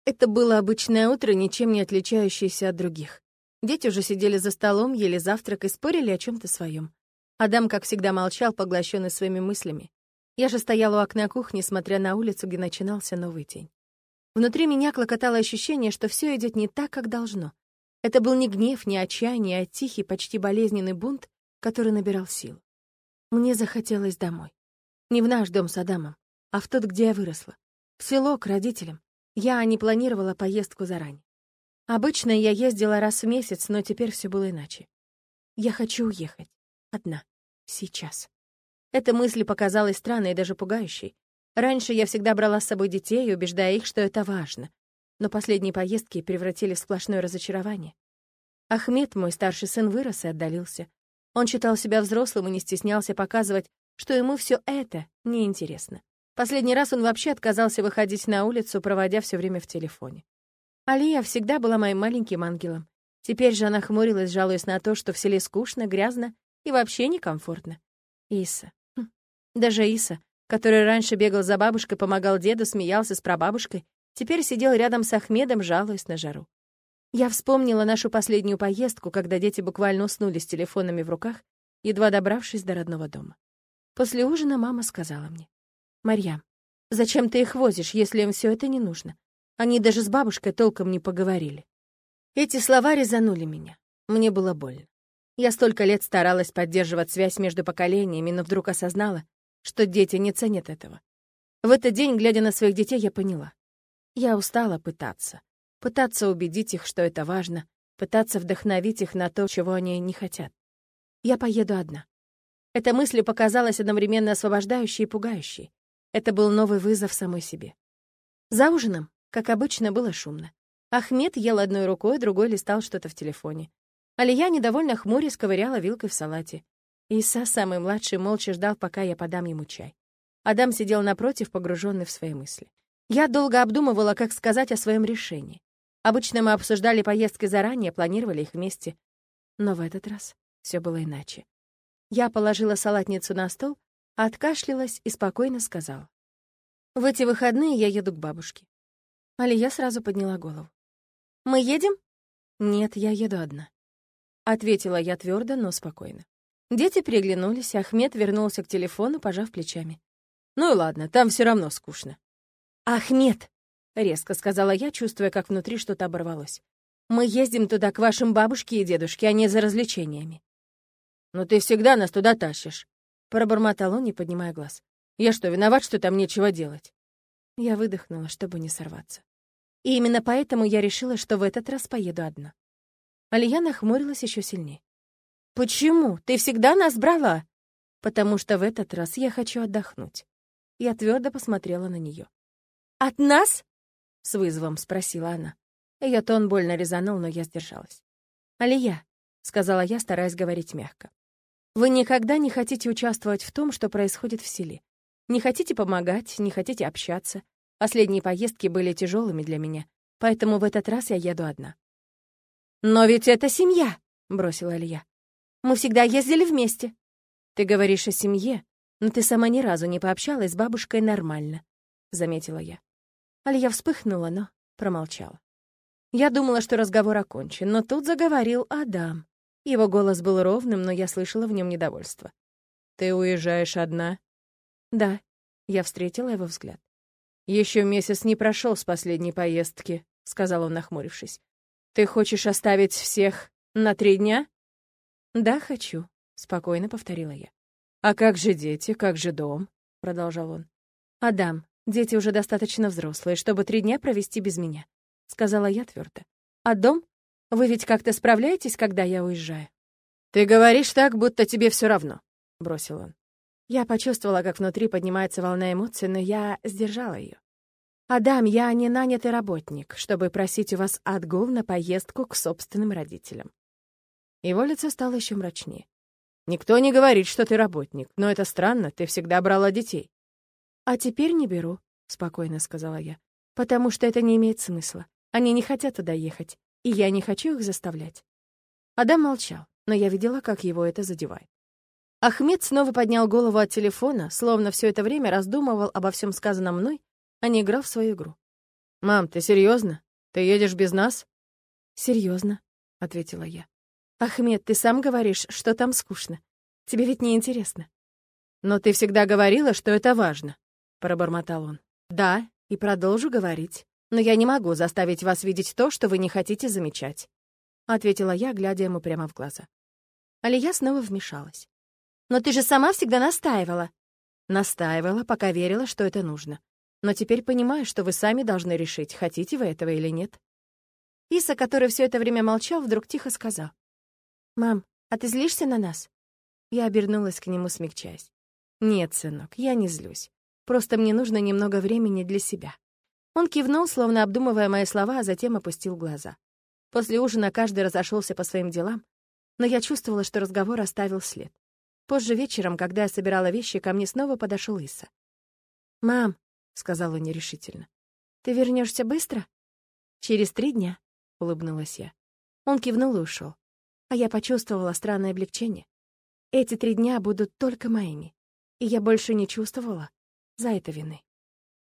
Это было обычное утро, ничем не отличающееся от других. Дети уже сидели за столом, ели завтрак и спорили о чем-то своем. Адам, как всегда, молчал, поглощенный своими мыслями. Я же стояла у окна кухни, смотря на улицу, где начинался новый день. Внутри меня клокотало ощущение, что все идет не так, как должно. Это был не гнев, не отчаяние, а тихий, почти болезненный бунт, который набирал силу. Мне захотелось домой. Не в наш дом с Адамом, а в тот, где я выросла. В село, к родителям. Я не планировала поездку заранее. Обычно я ездила раз в месяц, но теперь все было иначе. Я хочу уехать. Одна. Сейчас. Эта мысль показалась странной и даже пугающей. Раньше я всегда брала с собой детей, убеждая их, что это важно. Но последние поездки превратили в сплошное разочарование. Ахмед, мой старший сын, вырос и отдалился. Он считал себя взрослым и не стеснялся показывать, что ему все это неинтересно. Последний раз он вообще отказался выходить на улицу, проводя все время в телефоне. Алия всегда была моим маленьким ангелом. Теперь же она хмурилась, жалуясь на то, что в селе скучно, грязно и вообще некомфортно. Иса. Даже Иса, который раньше бегал за бабушкой, помогал деду, смеялся с прабабушкой, теперь сидел рядом с Ахмедом, жалуясь на жару. Я вспомнила нашу последнюю поездку, когда дети буквально уснули с телефонами в руках, едва добравшись до родного дома. После ужина мама сказала мне: «Марьям, зачем ты их возишь, если им все это не нужно? Они даже с бабушкой толком не поговорили». Эти слова резанули меня. Мне было больно. Я столько лет старалась поддерживать связь между поколениями, но вдруг осознала, что дети не ценят этого. В этот день, глядя на своих детей, я поняла. Я устала пытаться убедить их, что это важно, пытаться вдохновить их на то, чего они не хотят. Я поеду одна. Эта мысль показалась одновременно освобождающей и пугающей. Это был новый вызов самой себе. За ужином, как обычно, было шумно. Ахмед ел одной рукой, другой листал что-то в телефоне. Алия, недовольно хмурясь, ковыряла вилкой в салате. Иса, самый младший, молча ждал, пока я подам ему чай. Адам сидел напротив, погруженный в свои мысли. Я долго обдумывала, как сказать о своем решении. Обычно мы обсуждали поездки заранее, планировали их вместе. Но в этот раз все было иначе. Я положила салатницу на стол, откашлялась и спокойно сказала: «В эти выходные я еду к бабушке». Алия сразу подняла голову. «Мы едем?» «Нет, я еду одна», — ответила я твердо, но спокойно. Дети переглянулись, Ахмед вернулся к телефону, пожав плечами. «Ну и ладно, там все равно скучно». «Ахмед!» — резко сказала я, чувствуя, как внутри что-то оборвалось. «Мы ездим туда к вашим бабушке и дедушке, а не за развлечениями». «Но ты всегда нас туда тащишь», — пробормотал он, не поднимая глаз. «Я что, виноват, что там нечего делать?» Я выдохнула, чтобы не сорваться. И именно поэтому я решила, что в этот раз поеду одна. Алия нахмурилась еще сильнее. «Почему? Ты всегда нас брала?» «Потому что в этот раз я хочу отдохнуть». Я твердо посмотрела на нее. «От нас?» — с вызовом спросила она. Ее тон больно резанул, но я сдержалась. «Алия», — сказала я, стараясь говорить мягко, «вы никогда не хотите участвовать в том, что происходит в селе. Не хотите помогать, не хотите общаться. Последние поездки были тяжелыми для меня, поэтому в этот раз я еду одна». «Но ведь это семья», — бросила Алия. «Мы всегда ездили вместе». «Ты говоришь о семье, но ты сама ни разу не пообщалась с бабушкой нормально», — заметила я. Алия вспыхнула, но промолчала. Я думала, что разговор окончен, но тут заговорил Адам. Его голос был ровным, но я слышала в нем недовольство. «Ты уезжаешь одна?» «Да», — я встретила его взгляд. «Еще месяц не прошел с последней поездки», — сказал он, нахмурившись. «Ты хочешь оставить всех на 3 дня?» «Да, хочу», — спокойно повторила я. «А как же дети, как же дом?» — продолжал он. «Адам, дети уже достаточно взрослые, чтобы 3 дня провести без меня», — сказала я твердо. «А дом? Вы ведь как-то справляетесь, когда я уезжаю?» «Ты говоришь так, будто тебе все равно», — бросил он. Я почувствовала, как внутри поднимается волна эмоций, но я сдержала ее. «Адам, я не нанятый работник, чтобы просить у вас отгул на поездку к собственным родителям». Его лицо стало еще мрачнее. «Никто не говорит, что ты работник, но это странно, ты всегда брала детей». «А теперь не беру», — спокойно сказала я, «потому что это не имеет смысла. Они не хотят туда ехать, и я не хочу их заставлять». Адам молчал, но я видела, как его это задевает. Ахмед снова поднял голову от телефона, словно все это время раздумывал обо всем сказанном мной, а не играл в свою игру. «Мам, ты серьезно? Ты едешь без нас?» «Серьезно», — ответила я. «Ахмед, ты сам говоришь, что там скучно. Тебе ведь не интересно». «Но ты всегда говорила, что это важно», — пробормотал он. «Да, и продолжу говорить. Но я не могу заставить вас видеть то, что вы не хотите замечать», — ответила я, глядя ему прямо в глаза. Алия снова вмешалась. «Но ты же сама всегда настаивала». «Настаивала, пока верила, что это нужно. Но теперь понимаю, что вы сами должны решить, хотите вы этого или нет». Иса, который все это время молчал, вдруг тихо сказал. «Мам, а ты злишься на нас?» Я обернулась к нему, смягчаясь. «Нет, сынок, я не злюсь. Просто мне нужно немного времени для себя». Он кивнул, словно обдумывая мои слова, а затем опустил глаза. После ужина каждый разошелся по своим делам, но я чувствовала, что разговор оставил след. Позже вечером, когда я собирала вещи, ко мне снова подошел Иса. «Мам», — сказал он нерешительно, — «ты вернешься быстро?» «Через 3 дня», — улыбнулась я. Он кивнул и ушел. А я почувствовала странное облегчение. Эти 3 дня будут только моими, и я больше не чувствовала за это вины.